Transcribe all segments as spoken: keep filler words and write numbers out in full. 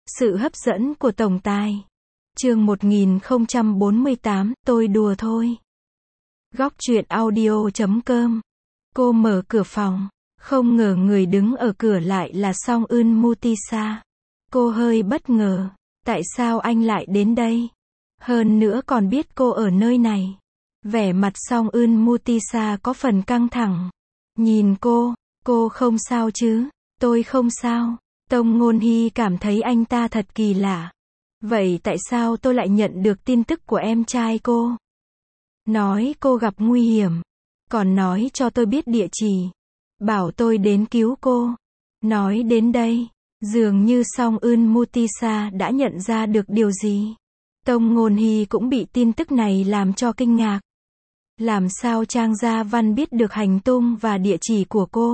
Sự hấp dẫn của tổng tài. Chương một nghìn không trăm bốn mươi tám, tôi đùa thôi. Góc truyện audio chấm com. Cô mở cửa phòng, không ngờ người đứng ở cửa lại là Song Eun Mutisa. Cô hơi bất ngờ, tại sao anh lại đến đây? Hơn nữa còn biết cô ở nơi này. Vẻ mặt Song Eun Mutisa có phần căng thẳng. Nhìn cô, cô không sao chứ? Tôi không sao. Tông Ngôn Hy cảm thấy anh ta thật kỳ lạ. Vậy tại sao tôi lại nhận được tin tức của em trai cô? Nói cô gặp nguy hiểm. Còn nói cho tôi biết địa chỉ. Bảo tôi đến cứu cô. Nói đến đây, dường như Song Eun Mutisa đã nhận ra được điều gì. Tông Ngôn Hy cũng bị tin tức này làm cho kinh ngạc. Làm sao Trang Gia Văn biết được hành tung và địa chỉ của cô?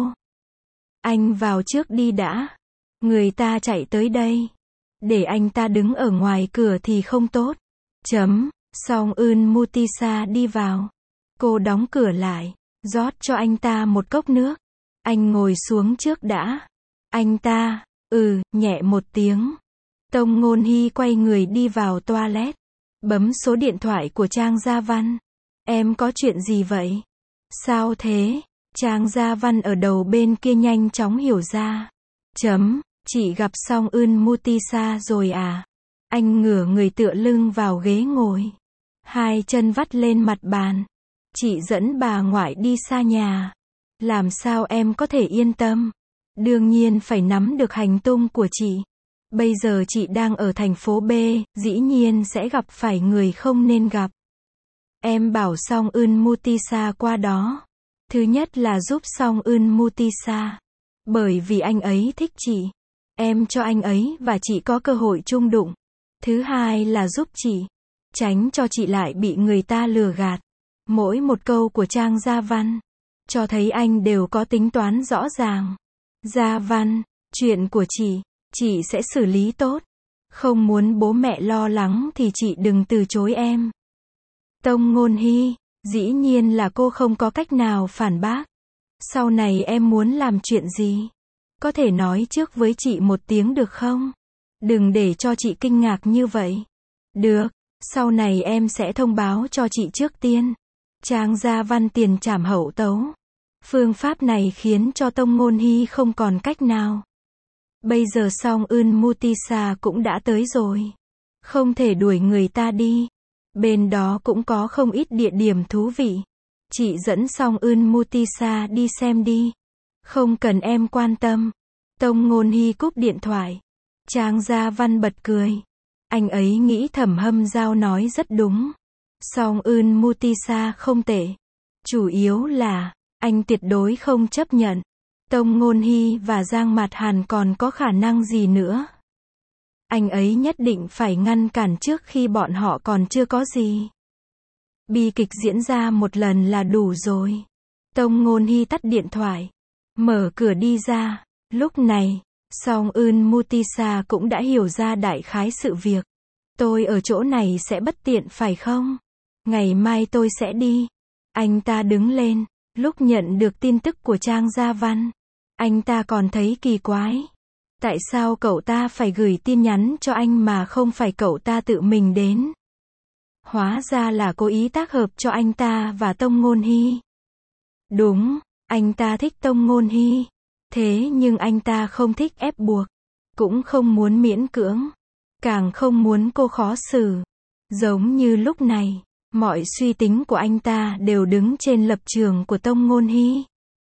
Anh vào trước đi đã. Người ta chạy tới đây. Để anh ta đứng ở ngoài cửa thì không tốt. Chấm. Song Eun Mutisa đi vào. Cô đóng cửa lại, rót cho anh ta một cốc nước. Anh ngồi xuống trước đã. Anh ta, ừ, nhẹ một tiếng. Tông Ngôn Hy quay người đi vào toilet. Bấm số điện thoại của Trang Gia Văn. Em có chuyện gì vậy? Sao thế? Trang Gia Văn ở đầu bên kia nhanh chóng hiểu ra. Chấm. Chị gặp Song Eun Mutisa rồi à? Anh ngửa người tựa lưng vào ghế ngồi. Hai chân vắt lên mặt bàn. Chị dẫn bà ngoại đi xa nhà. Làm sao em có thể yên tâm? Đương nhiên phải nắm được hành tung của chị. Bây giờ chị đang ở thành phố B, dĩ nhiên sẽ gặp phải người không nên gặp. Em bảo Song Eun Mutisa qua đó. Thứ nhất là giúp Song Eun Mutisa. Bởi vì anh ấy thích chị. Em cho anh ấy và chị có cơ hội chung đụng. Thứ hai là giúp chị. Tránh cho chị lại bị người ta lừa gạt. Mỗi một câu của Trang Gia Văn cho thấy anh đều có tính toán rõ ràng. Gia Văn, chuyện của chị, chị sẽ xử lý tốt. Không muốn bố mẹ lo lắng thì chị đừng từ chối em. Tông Ngôn Hy, dĩ nhiên là cô không có cách nào phản bác. Sau này em muốn làm chuyện gì? Có thể nói trước với chị một tiếng được không? Đừng để cho chị kinh ngạc như vậy. Được, sau này em sẽ thông báo cho chị trước tiên. Trang Gia Văn tiền trảm hậu tấu. Phương pháp này khiến cho Tông Ngôn Hy không còn cách nào. Bây giờ Song Eun Mutisa cũng đã tới rồi. Không thể đuổi người ta đi. Bên đó cũng có không ít địa điểm thú vị. Chị dẫn Song Eun Mutisa đi xem đi. Không cần em quan tâm. Tông Ngôn Hy cúp điện thoại. Trang Gia Văn bật cười. Anh ấy nghĩ Thẩm Hâm Giao nói rất đúng. Song Eun Mutisa không tệ. Chủ yếu là, anh tuyệt đối không chấp nhận. Tông Ngôn Hy và Giang Mạt Hàn còn có khả năng gì nữa? Anh ấy nhất định phải ngăn cản trước khi bọn họ còn chưa có gì. Bi kịch diễn ra một lần là đủ rồi. Tông Ngôn Hy tắt điện thoại. Mở cửa đi ra. Lúc này, Song Eun Mutisa cũng đã hiểu ra đại khái sự việc. Tôi ở chỗ này sẽ bất tiện phải không? Ngày mai tôi sẽ đi. Anh ta đứng lên. Lúc nhận được tin tức của Trang Gia Văn, anh ta còn thấy kỳ quái. Tại sao cậu ta phải gửi tin nhắn cho anh mà không phải cậu ta tự mình đến? Hóa ra là cố ý tác hợp cho anh ta và Tông Ngôn Hy. Đúng, anh ta thích Tông Ngôn Hy. Thế nhưng anh ta không thích ép buộc. Cũng không muốn miễn cưỡng. Càng không muốn cô khó xử. Giống như lúc này, mọi suy tính của anh ta đều đứng trên lập trường của Tông Ngôn Hy.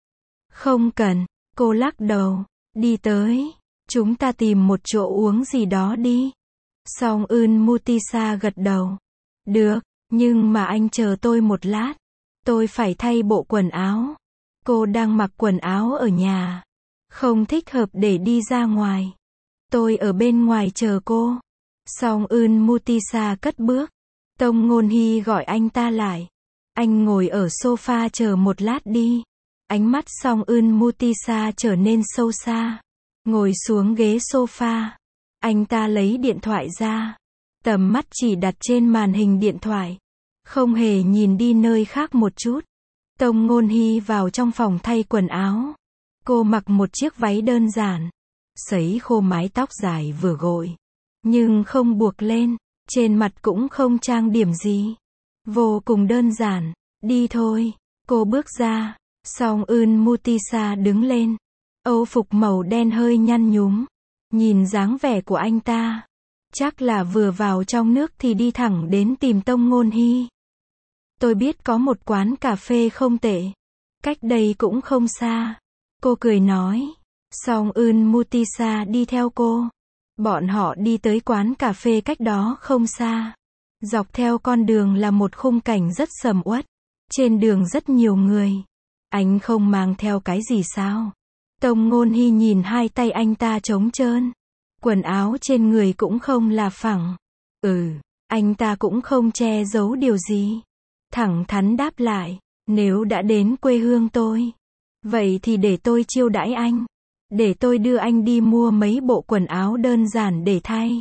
Không cần, cô lắc đầu. Đi tới. Chúng ta tìm một chỗ uống gì đó đi. Song Eun Mutisa gật đầu. Được, nhưng mà anh chờ tôi một lát. Tôi phải thay bộ quần áo. Cô đang mặc quần áo ở nhà. Không thích hợp để đi ra ngoài. Tôi ở bên ngoài chờ cô. Song Eun Mutisa cất bước. Tông Ngôn Hy gọi anh ta lại. Anh ngồi ở sofa chờ một lát đi. Ánh mắt Song Eun Mutisa trở nên sâu xa. Ngồi xuống ghế sofa. Anh ta lấy điện thoại ra. Tầm mắt chỉ đặt trên màn hình điện thoại. Không hề nhìn đi nơi khác một chút. Tông Ngôn Hy vào trong phòng thay quần áo. Cô mặc một chiếc váy đơn giản. Sấy khô mái tóc dài vừa gội. nhưng không buộc lên, trên mặt cũng không trang điểm gì. Vô cùng đơn giản, đi thôi. Cô bước ra, Song Eun Mutisa đứng lên. Âu phục màu đen hơi nhăn nhúm. Nhìn dáng vẻ của anh ta, chắc là vừa vào trong nước thì đi thẳng đến tìm Tông Ngôn Hy. Tôi biết có một quán cà phê không tệ, cách đây cũng không xa. Cô cười nói. Song Eun Mutisa đi theo cô. Bọn họ đi tới quán cà phê cách đó không xa. Dọc theo con đường là một khung cảnh rất sầm uất. Trên đường rất nhiều người. Anh không mang theo cái gì sao? Tông Ngôn Hy nhìn hai tay anh ta trống trơn. Quần áo trên người cũng không là phẳng. Ừ, anh ta cũng không che giấu điều gì. Thẳng thắn đáp lại, nếu đã đến quê hương tôi, vậy thì để tôi chiêu đãi anh. Để tôi đưa anh đi mua mấy bộ quần áo đơn giản để thay.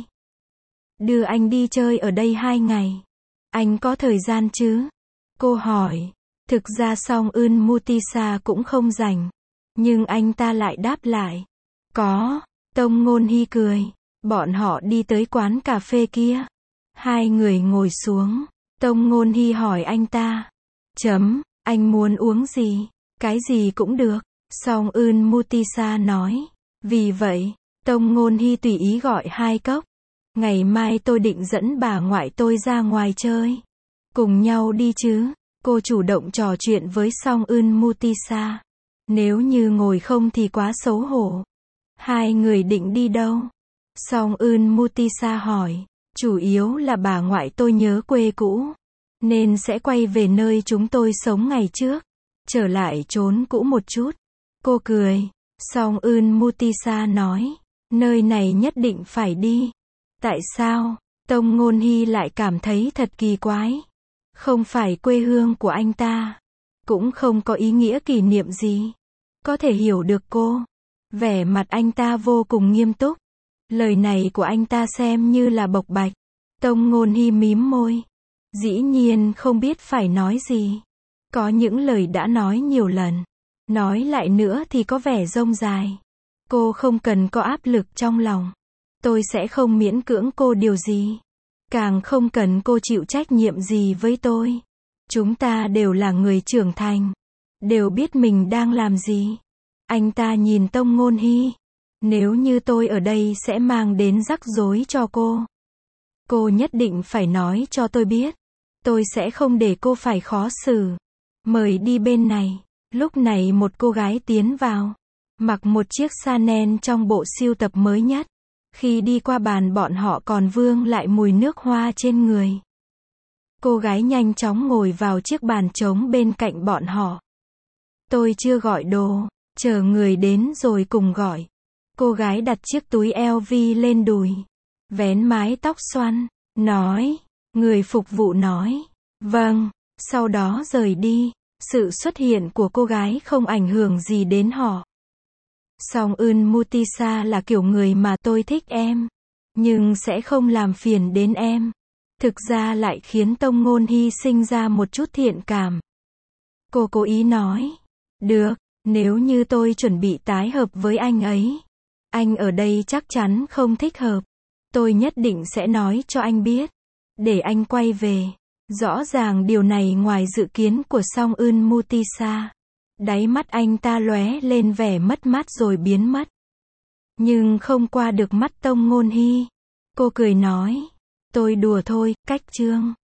Đưa anh đi chơi ở đây hai ngày. Anh có thời gian chứ? Cô hỏi. Thực ra Song Eun Mutisa cũng không rảnh. Nhưng anh ta lại đáp lại. Có. Tông Ngôn Hy cười. Bọn họ đi tới quán cà phê kia. Hai người ngồi xuống. Tông Ngôn Hy hỏi anh ta. Chấm, anh muốn uống gì? Cái gì cũng được. Song Eun Mutisa nói. Vì vậy, Tông Ngôn Hy tùy ý gọi hai cốc. Ngày mai tôi định dẫn bà ngoại tôi ra ngoài chơi. Cùng nhau đi chứ? Cô chủ động trò chuyện với Song Eun Mutisa. Nếu như ngồi không thì quá xấu hổ. Hai người định đi đâu? Song Eun Mutisa hỏi. Chủ yếu là bà ngoại tôi nhớ quê cũ, nên sẽ quay về nơi chúng tôi sống ngày trước. Trở lại chốn cũ một chút. Cô cười. Song Eun Mutisa nói. Nơi này nhất định phải đi. Tại sao? Tông Ngôn Hy lại cảm thấy thật kỳ quái. Không phải quê hương của anh ta. Cũng không có ý nghĩa kỷ niệm gì. Có thể hiểu được cô. Vẻ mặt anh ta vô cùng nghiêm túc. Lời này của anh ta xem như là bộc bạch. Tông Ngôn Hy mím môi. Dĩ nhiên không biết phải nói gì. Có những lời đã nói nhiều lần. Nói lại nữa thì có vẻ rông dài. Cô không cần có áp lực trong lòng. Tôi sẽ không miễn cưỡng cô điều gì. Càng không cần cô chịu trách nhiệm gì với tôi. Chúng ta đều là người trưởng thành. Đều biết mình đang làm gì. Anh ta nhìn Tông Ngôn Hy. Nếu như tôi ở đây sẽ mang đến rắc rối cho cô. Cô nhất định phải nói cho tôi biết. Tôi sẽ không để cô phải khó xử. Mời đi bên này. Lúc này một cô gái tiến vào. Mặc một chiếc Chanel trong bộ sưu tập mới nhất. Khi đi qua bàn bọn họ còn vương lại mùi nước hoa trên người. Cô gái nhanh chóng ngồi vào chiếc bàn trống bên cạnh bọn họ. Tôi chưa gọi đồ. Chờ người đến rồi cùng gọi. Cô gái đặt chiếc túi eo vi lên đùi. Vén mái tóc xoăn. Nói. Người phục vụ nói. Vâng. Sau đó rời đi. Sự xuất hiện của cô gái không ảnh hưởng gì đến họ. Song Eun Mutisa là kiểu người mà tôi thích em. Nhưng sẽ không làm phiền đến em. Thực ra lại khiến Tông Ngôn Hy sinh ra một chút thiện cảm. Cô cố ý nói. Được, nếu như tôi chuẩn bị tái hợp với anh ấy. Anh ở đây chắc chắn không thích hợp. Tôi nhất định sẽ nói cho anh biết. Để anh quay về. Rõ ràng điều này ngoài dự kiến của Song Eun Mutisa. Đáy mắt anh ta lóe lên vẻ mất mát rồi biến mất. Nhưng không qua được mắt Tông Ngôn Hy. Cô cười nói. Tôi đùa thôi, cách chương.